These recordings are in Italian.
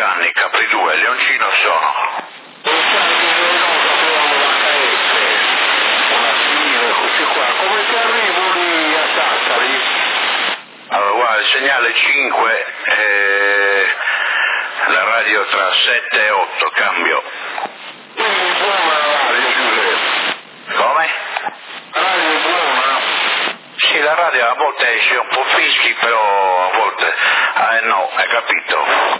Gianni, Capri 2, Leoncino sono. Come ti arrivo lì a Sassari? Allora guarda, il segnale 5, la radio tra 7 e 8, cambio. Quindi buona la radio, Giuseppe. Come? La radio è buona? Sì, la radio a volte esce un po' fischi, però a volte no, hai capito?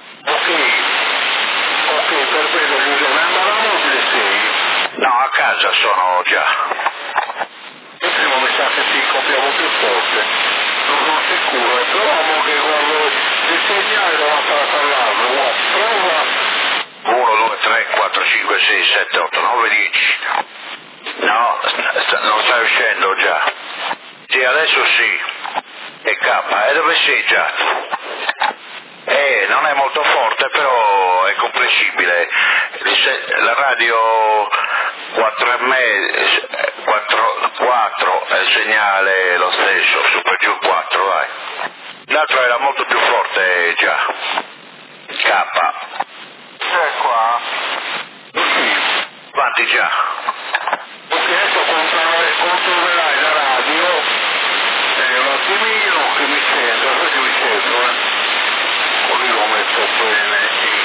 Ok, perfetto Giuseppe, andava mobile sei? No, a casa sono già. Il primo mi sa che ti copiamo più forte, non sono sicuro, però mo che guardo il segnale da una parte all'altra, prova. 1, 2, 3, 4, 5, 6, 7, 8, 9, 10. No, non sta uscendo già. Sì, adesso sì. E K, e dove sei già? Non è molto forte, però è comprensibile. La radio 4 è il segnale lo stesso, su per giù 4, vai. L'altro era molto più forte già. K. C'è qua? Sì. Avanti già. Ok, adesso controllerai la radio, un attimino che mi sento, aspetta che mi sento, così lo metto bene, sì.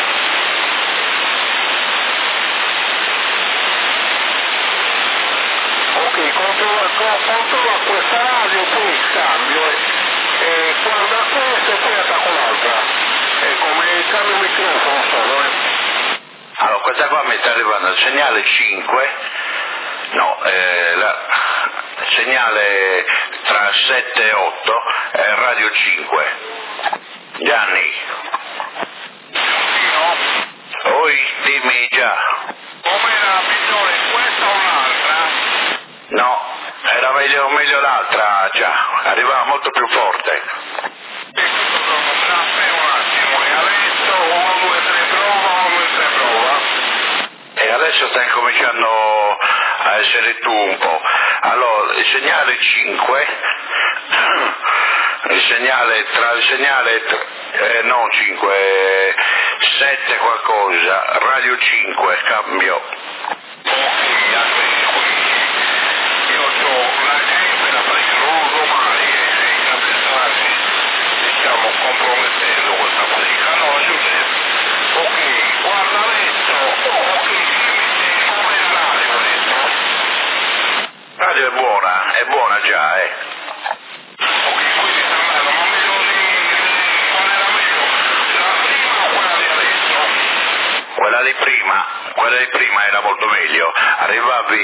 Ok, controlla questa radio, poi cambio e guarda questa e poi attacco l'altra. E come cambio il microfono solo, Allora, questa qua mi sta arrivando il segnale 5, no, il segnale tra 7 e 8 è radio 5. Gianni. sì, no? Poi dimmi già. Come era migliore questa o l'altra? No, era meglio l'altra già, arrivava molto più forte. E questo dopo, aspetta un attimo, e adesso 1, 2, 3 prova, 1, 2, 3 prova. E adesso stai cominciando a essere tu un po'. Allora, il segnale 5, tra il segnale no 5, 7 qualcosa, radio 5, cambio. Ok, aspetta, quindi io ho la gente da perché non uso mai e sei capitati, diciamo, compromettendo questa fatica. No, Giuseppe, ok, guarda adesso, ok, dimmi come è la radio adesso. La radio è buona già, Ok, quindi sta andando, ma mi lo qual era meglio, la prima o quella di adesso? Quella di prima era molto meglio, arrivavi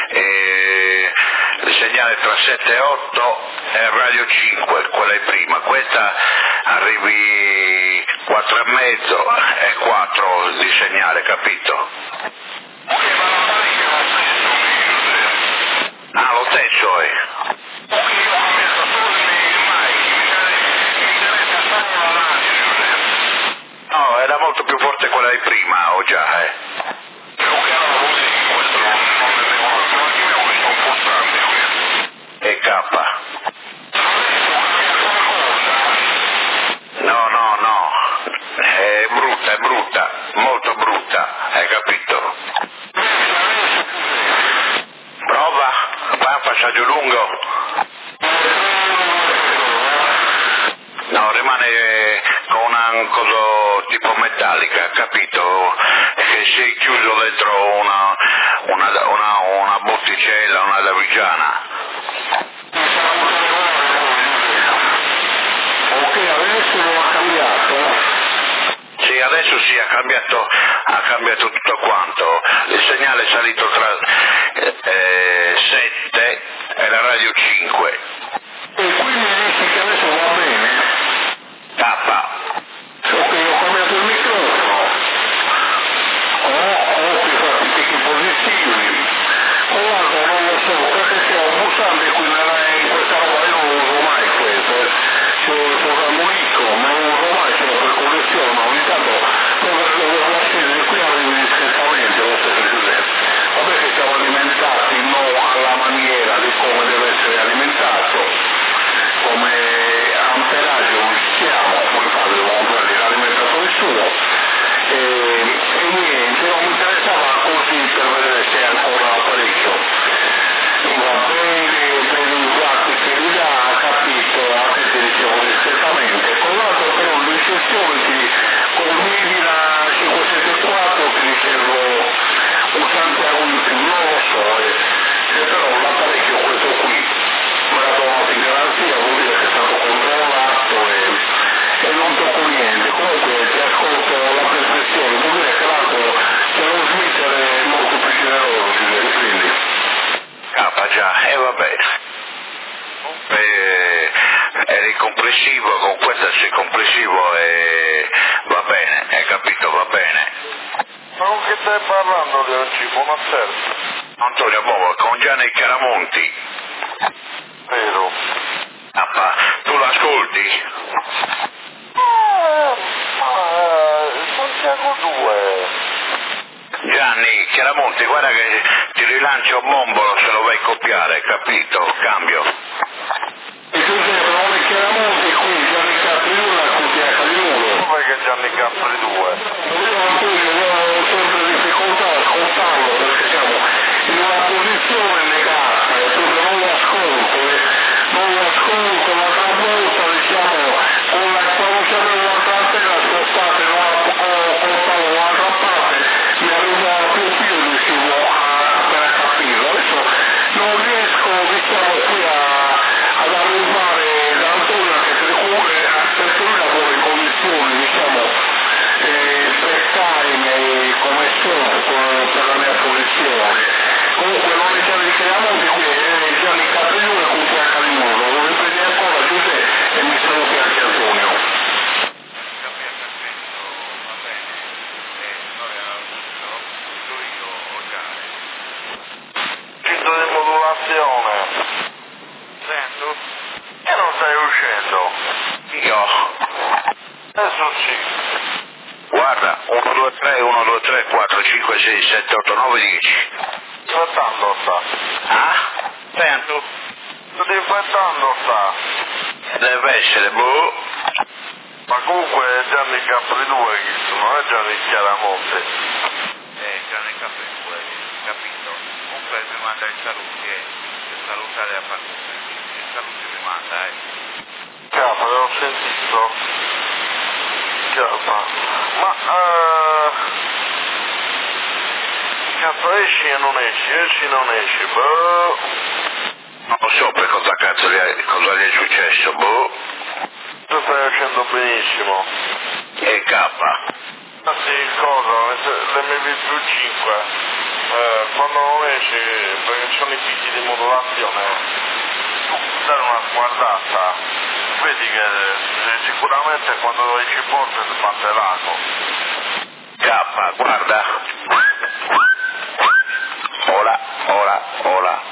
il segnale tra 7 e 8 è radio 5, quella di prima, questa arrivi 4 e mezzo e 4 di segnale, capito? Ok, ma la fatica è lo stesso, Giuseppe. Ah, lo stesso è. Ok, io ho messo solo il mic, mi interessa solo la radio, Giuseppe. No, era molto più forte quella di prima, o già, Ok, allora così, questo non ne devo un attimo, questo è un pulsante, ok? E K. Adesso cambia qualcosa? No, è brutta, molto brutta, hai capito? Prova, fa un passaggio lungo. No, rimane con una cosa tipo metallica, capito? Che sei chiuso dentro una botticella, una davigiana. Ok, adesso lo ha cambiato. Sì, adesso sì, ha cambiato tutto quanto. Il segnale è salito tra 7 e la radio 5. E quindi dici che adesso va bene? K. Ok, ho cambiato il microfono. Qui fa tutti i positivi. Guarda, non lo so, perché c'è un pulsante qui in questa roba, io non uso mai questo. Sono ricco, ma non uso mai, solo per collezione, ma ogni tanto lo accendere qui arrivo discretamente, lo stesso Giuseppe. Vabbè che siamo alimentati non alla maniera di come deve essere alimentato, come amperaggio usiamo, come fa stai parlando di oggi? Buonasera. Antonio Bovo, con Gianni Chiaramonti. Vero. Tu l'ascolti? Santiago 2. Gianni Chiaramonti, guarda che ti rilancio un bombolo se lo vai a copiare, capito? Cambio. E Giuseppe, non è Chiaramonti qui, Gianni Capri 1 al QTH di Muro. Come che Gianni Capri 2? Io Antonio ho sempre difficoltà a ascoltarlo perché siamo in una posizione negata e quindi non lo ascolto, l'altra volta diciamo quando siamo in un'altra antena spostate in una portavo dall'altra parte, mi arrivava più io riuscivo a capirlo. Adesso non riesco diciamo qui ad arrivare da Antonio che perché lui lavora in commissione diciamo time come sono per la mia posizione. Comunque non è Gianni Chiaramonti qui, è Gianni Capellone con QTH di Muro. Lo riprendi ancora Giuseppe e mi saluti anche Antonio. Cito di modulazione. Sento? E non stai uscendo? Io. Adesso sì. Guarda, 1, 2, 3, 1, 2, 3, 4, 5, 6, 7, 8, 9, 10. Aspettando sta. Ah? Sento? Sto infettando sta. Deve essere, boh. Ma comunque è Gianni Capri 2 che non è Gianni Chiaramonte. Gianni Capri 2, capito. Comunque mi manda i saluti, per salutare a partire. I saluti mi manda, Capa, l'ho sentito. Capa. Ma cazzo esci e non esci, boh. Non lo so per cosa cazzo cosa gli è successo, boh. Tu stai facendo benissimo. E K. Ah sì, cosa? L'MV5. Quando non esci, perché ci sono i picchi di modulazione, tu dare una guardata, vedi che sicuramente quando esci forte si parte l'ago. K, guarda. Ora.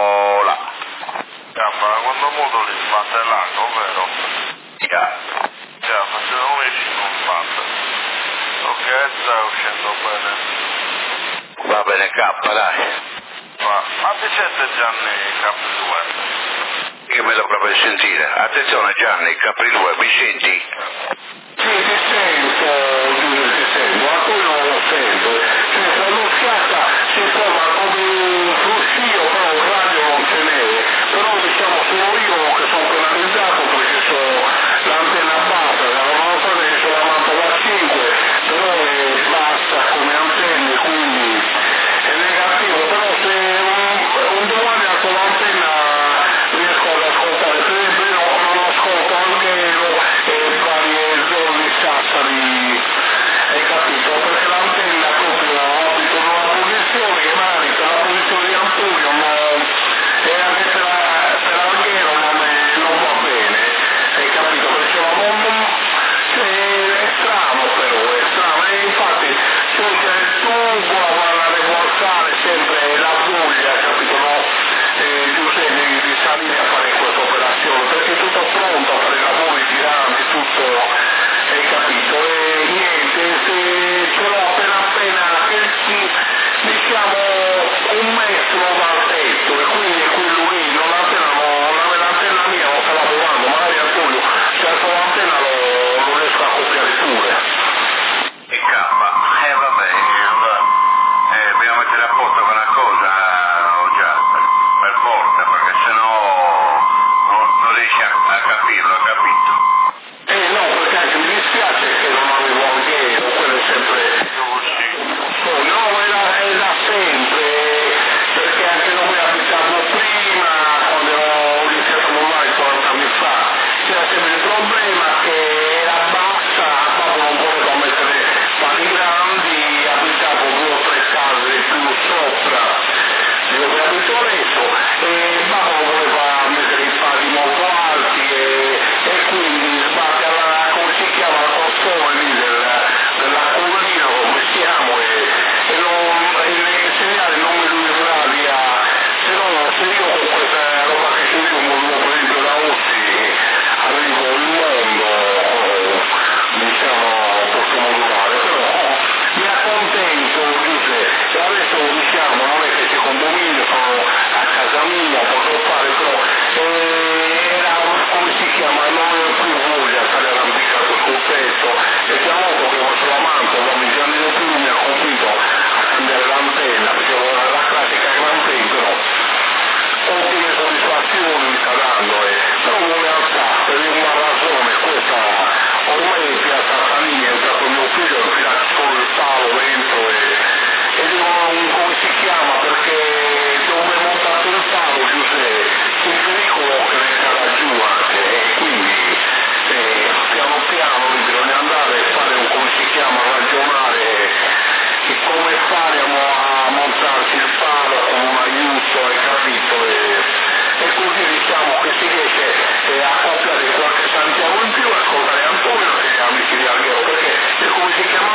Quando moduli si parte l'ago, vero? Yeah. Ma se non esci non parte. Ok, sta uscendo bene. Va bene K, dai. Ma ti sente Gianni Capri 2? Io mi dovrebbe sentire. Attenzione Gianni, Capri 2, mi senti? Sì, ti sento, ma tu non lo sento. Cioè, quando scatta si forma come un fruscio, però un radio non ce n'è. Però diciamo sono io che sono penalizzato perché sono l'antenna bassa, non so che sono la Mantova 5, però è bassa come antenne, quindi è negativo, però se un domani alzo l'antenna riesco ad ascoltare, per esempio io non ascolto Alghero e varie zone di Sassari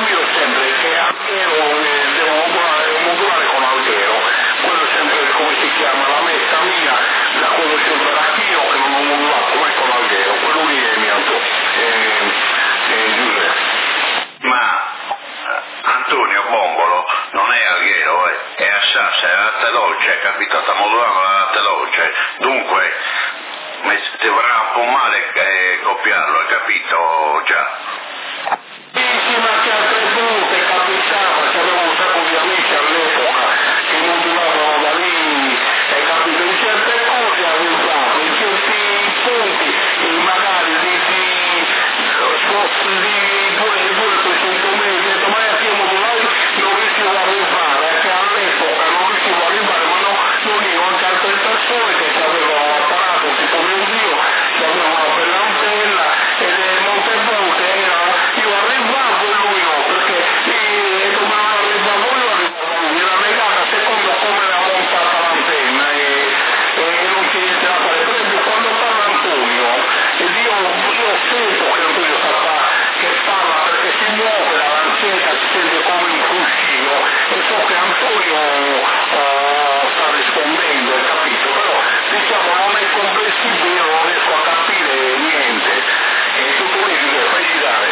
miro sempre che Alghero devo modulare con Alghero, quello sempre come si chiama, la messa mia, da quello sempre Rachino che non ho modulato mai con Alghero, quello lì è mio Giuseppe. Ma Antonio Bombolo non è Alghero, è a Sassa, è a Teloce, capito? Sta modulando a Teloce, dunque ti vorrà un po' male copiarlo, hai capito già? Sì, ma che altre volte capitava, c'avevo un sacco di amici all'epoca che modulavano da lì, hai capito? In certe cose arrivavo, in certi punti, magari di 200 mesi, domani a modulare non riuscivo a arrivare, che all'epoca non riuscivo a arrivare, ma non io, anche altre persone che avevano apparato, tipo mio zio, che aveva una bella antenne, e molte volte io arrivavo e lui no, perché domani arrivavo io, era legata a seconda come era montata l'antenna e non c'è niente da fare. Per esempio quando parla Antonio, ed io sento che Antonio che parla perché si muove la lancetta, si sente come un fruscio e so che Antonio sta rispondendo, hai capito? Però diciamo non è comprensibile, non riesco a capire niente. E tutto lì Giuseppe, fai girare.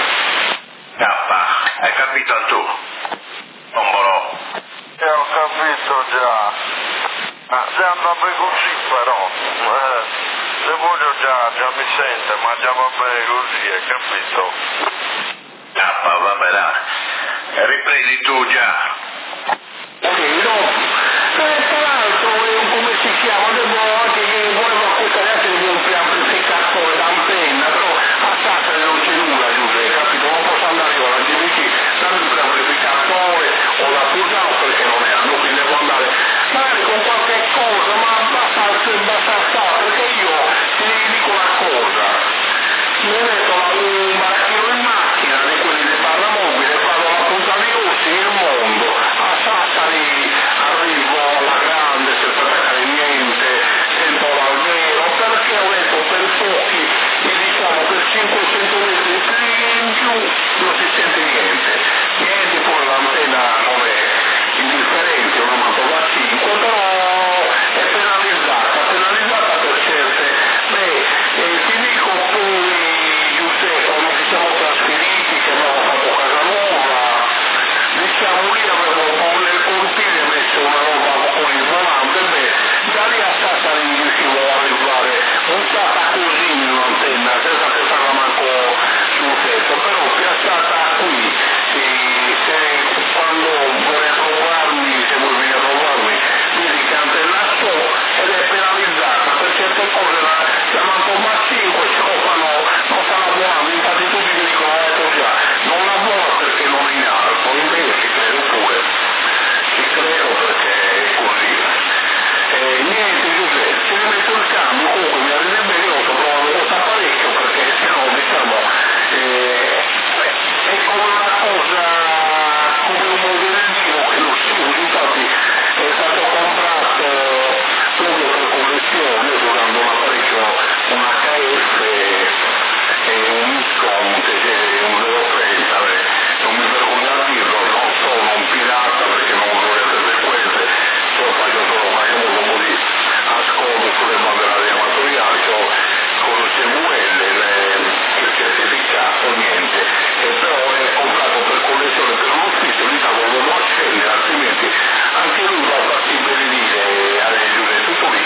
Hai capito tu? Bombolo? Ho capito già. Se andava così però. Se voglio già mi sente, ma già va bene così, hai capito? Vabbè là. Riprendi tu già. Tra l'altro come si chiama, devo anche che volevo acquistare anche un preamplificatore d'antenna, però a Sassari non c'è nulla Giuseppe, capito? Non posso andare io alla GVC, dammi un preamplificatore o la Fusano perché non erano, quindi devo andare magari con qualche cosa, ma basta stare, perché io ti dico una cosa, mi metto un baracchino in macchina di quelli di barra mobile, vado alla Punta di Rossi nel mondo, a Sassari arrivo alla grande senza attaccare niente, sento l'alvero, perché ho detto per pochi, e diciamo per 500 metri in giù non si sente niente, poi l'antenna non è indifferente, una Mantova 5, però è penalizzata per certe, ti dico poi Giuseppe, quando ci siamo trasferiti, che abbiamo fatto casa nuova, diciamo lì avevo nel cortile messo una roba con il volante, da lì a Sassari riuscivo a arrivare montata così in un'antenna, senza pensarla manco sul tetto, però piazzata qui, quando vorrei trovarmi, se vuoi venire a trovarmi, vedi che antenna sto ed è penalizzata, per certe cose la Mantoma 5 non sta lavorando, infatti tutti mi dicono già, non lavora perché non è in alto, invece ci credo pure, perché è così. Niente Giuseppe, ci rimetto il cambio, comunque mi arriva bene, io sto provando questo apparecchio perché sennò diciamo è come una cosa, come un modellino che lo studio, infatti è stato comprato proprio per collezione, io sto usando un apparecchio, un HF e un Nikon che è un 030, non mi vergogno a dirlo, non sono un pirata perché non vorrei le frequenze, faccio solo un po' di ascolto sulle bande radioamatoriali, con il CVL, il certificato, niente, e però è comprato per collezione per uno ufficio, lì lo accendere, altrimenti anche lui va a farsi benedire tutto lì.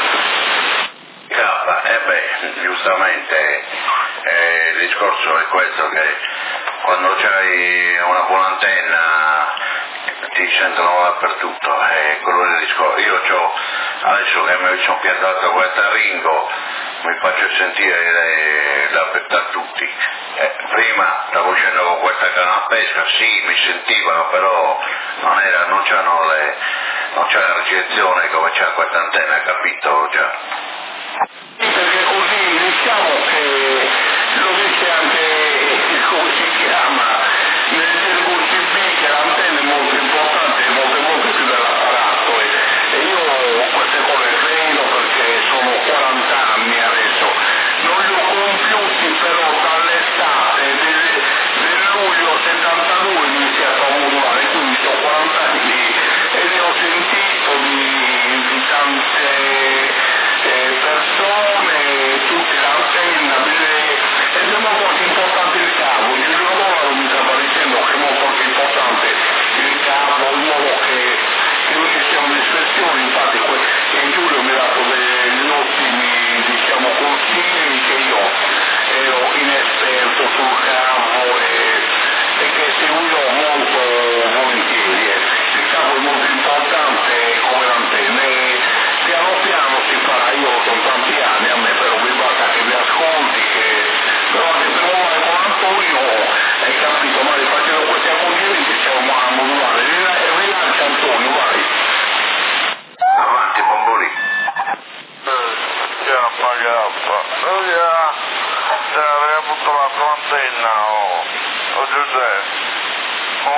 Giustamente il discorso è questo, che quando c'hai una buona antenna ti sentono dappertutto, è quello del discorso. Io adesso che mi sono piazzato questa Ringo, mi faccio sentire da tutti. Prima stavo uscendo con questa canna pesca, sì, mi sentivano, però non c'è la ricezione come c'è questa antenna, capito già? Perché così diciamo che lo dice anche come si chiama nel QCB, che l'antenna è molto importante, molto più dell'apparato e io queste cose credo perché sono 40 anni adesso, non li ho compiuti però dall'estate del luglio 72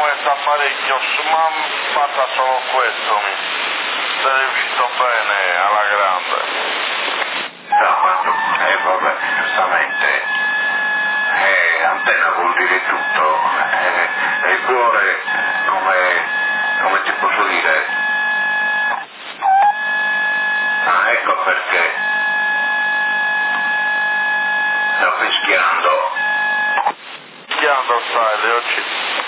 questo apparecchio, ma fatta solo questo, sei riuscito bene alla grande. No, ma tu, vabbè, giustamente, antenna vuol dire tutto, e il cuore, come ti posso dire? Ah, ecco perché sto fischiando. Fischiando stai, Leoci?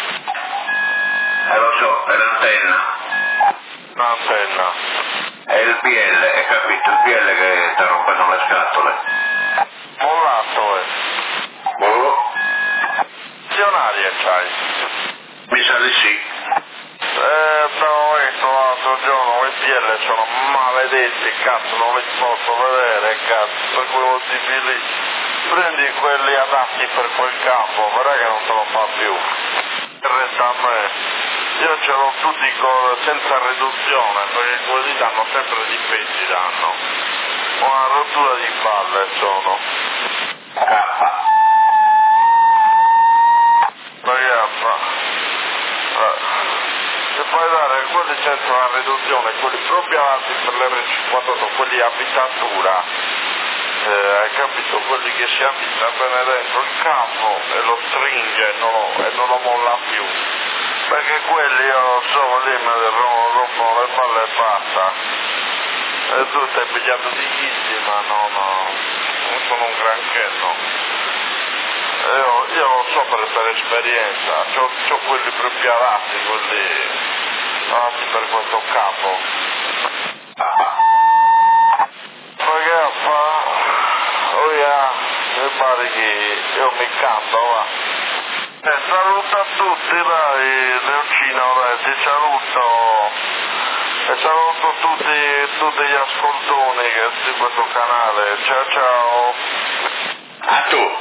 Lo so, è l'antenna. L'antenna. È il PL, hai capito? Il PL che sta rompendo le scatole. Mollato, Boh, Azionarie c'hai? mi sa di sì. Stavo visto l'altro giorno, i PL sono maledetti, cazzo, non li posso vedere, cazzo, per quei motivi lì. Prendi quelli adatti per quel campo, vedrai che non te lo fa più. Resta a me. Io ce l'ho tutti senza riduzione, perché quelli danno sempre difetti, danno. Una rottura di palle sono. Se puoi dare quelli senza una riduzione, quelli proprio avanti per l'R58, quelli a abitatura, hai capito? Quelli che si abita bene dentro il campo e lo stringe e non lo molla più. Perché quelli io non so, lì mi rompono le palle e basta. E tu stai pigliato di chissì, ma non sono un granché, no. Io lo so per esperienza, c'ho quelli proprio adatti, quelli adatti per questo campo. Perché fa? Oh yeah, mi pare che io mi canto, va. Saluto a tutti, dai, Leocino, dai, ti saluto. E saluto tutti gli ascoltoni che di questo canale. Ciao ciao. Ah, tu?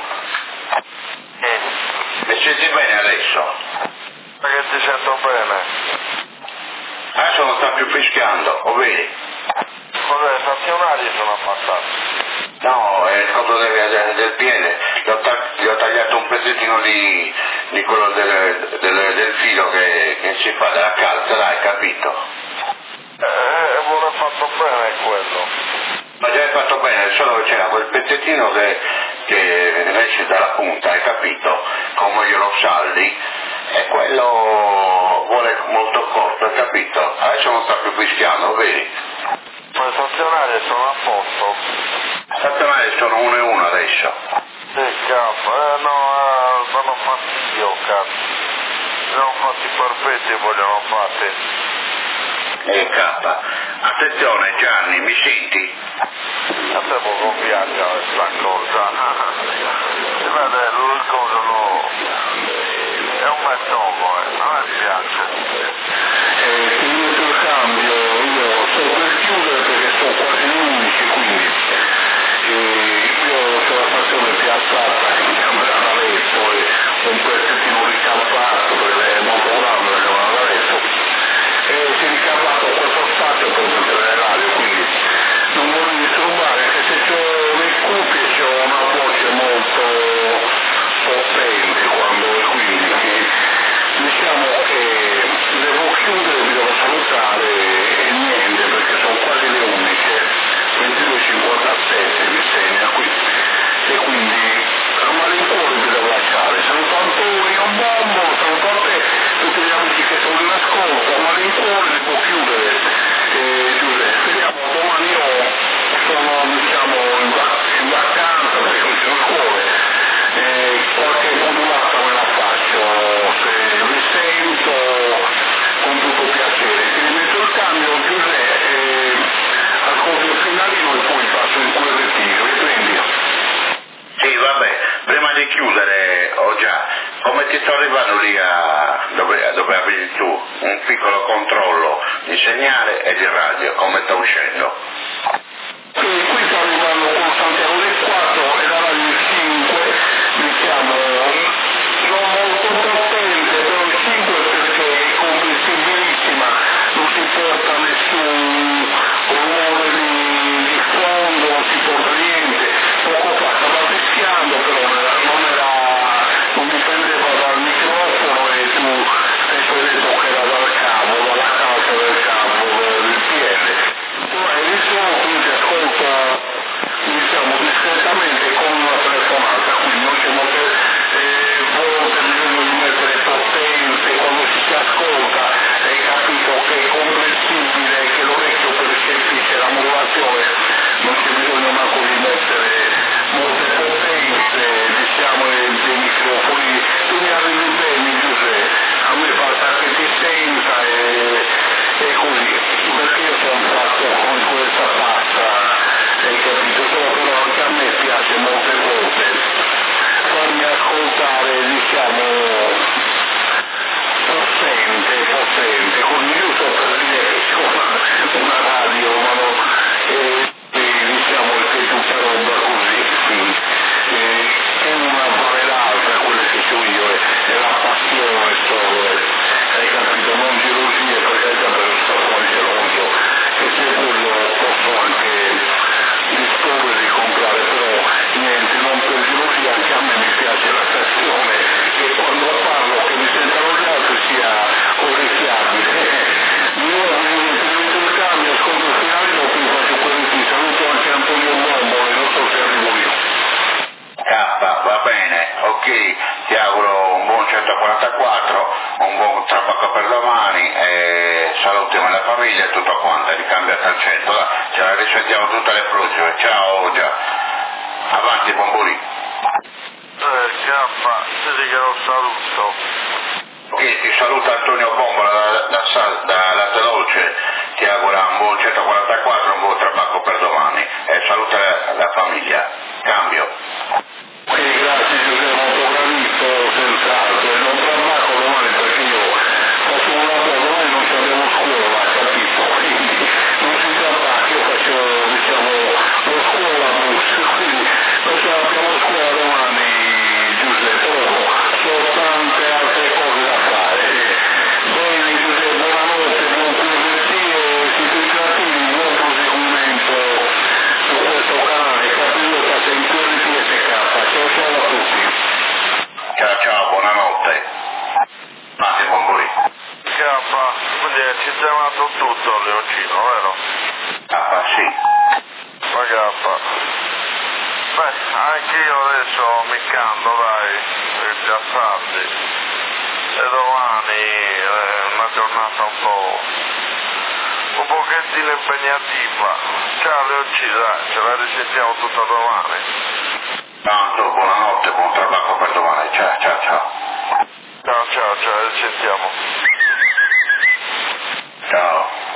Mi senti bene adesso? Perché ti sento bene. Adesso non sta più fischiando, o vedi? Cos'è, stazionari sono passati? No, è il conto del piede. Gli ho tagliato un pezzettino di quello del filo che si fa dalla calza, l'hai capito? Vuole fatto bene quello. Ma già hai fatto bene, solo c'era quel pezzettino che esce dalla punta, hai capito? Come io lo saldi, e quello vuole molto corto, hai capito? Adesso non sta più fischiando, vedi? Ma i stazionari sono a posto. Stazionari sono 1 e 1 adesso. Sì, cazzo, no, sono fatti io, cazzo. Ne ho fatti perfetti, vogliono fatti. K. Attenzione Gianni, mi senti? A te poco piace questa cosa. Si vede, il coso no. È un metodo, non mi piace. Finito il cambio, io sto per chiudere perché sono quasi gli 11, quindi io ho la stazione piazzata in camera da letto e un pezzettino ricampato perché è molto grande la camera da letto e si è ricambato questo spazio per mettere le radio, quindi non voglio disturbare, anche se c'ho le cuffie, c'ho una voce molto potente quindi diciamo che devo chiudere, vi devo salutare e niente perché sono quasi le 11, 22:57 mi segna qui e quindi a malincuore vi devo lasciare. Saluto Antonio, un bombo, saluto a te, tutti gli amici che sono in ascolto, a malincuore devo chiudere. Giuseppe, speriamo domani io sono diciamo in vacanza perché non c'è scuole, qualche modulata me la faccio, se vi sento con tutto piacere. Ti rimetto il cambio Giuseppe, ascolto il finalino e poi passo in quel ritiro, riprendi. Sì, vabbè, prima di chiudere, come ti sto arrivando lì dove abiti tu, un piccolo controllo di segnale e di radio, come sta uscendo? Qui sta arrivando con Santiago del 4 e la radio 5, diciamo, non molto potente, però il 5 perché è comprensibilissima, non si porta nessun rumore di fondo, non si porta niente, poco fa stava fischiando, però non mi prendeva dal microfono e tu stai la famiglia e tutto quanto, ricambiato al centro, là, ce la risentiamo tutte le prossime, ciao già, avanti Bomburi. Chiappa, ti dico un saluto. Ti saluta Antonio Bombola da Latte Dolce, ti augura un buon 144, un buon tabacco per domani e saluta la famiglia. Cambio. Sì, grazie Giuseppe, molto bravissimo, senz'altro, e non tabacco domani perché io faccio un lavoro, domani non abbiamo scuola, capito? Quindi non si tabacca, io faccio, diciamo, lo scuola bus, quindi non abbiamo scuola domani, Giuseppe, però sono tante altre cose da fare. Bene Giuseppe, buonanotte, buon convertire, siete creativi, buon proseguimento su questo canale, Capiota Sentore PSK. Ciao a tutti. Ciao, buonanotte. Avanti Bomburi. Chiappa, quindi è sistemato tutto Leoncino, vero? Sì. Ma Chiappa. Beh, anche io adesso mi canto, dai, per già tardi. E domani è una giornata un pochettino impegnativa. Ciao Leoncino, dai, ce la risentiamo tutta domani. Tanto, buonanotte, buon tabacco per domani, ciao. Ciao, ci sentiamo. Ciao.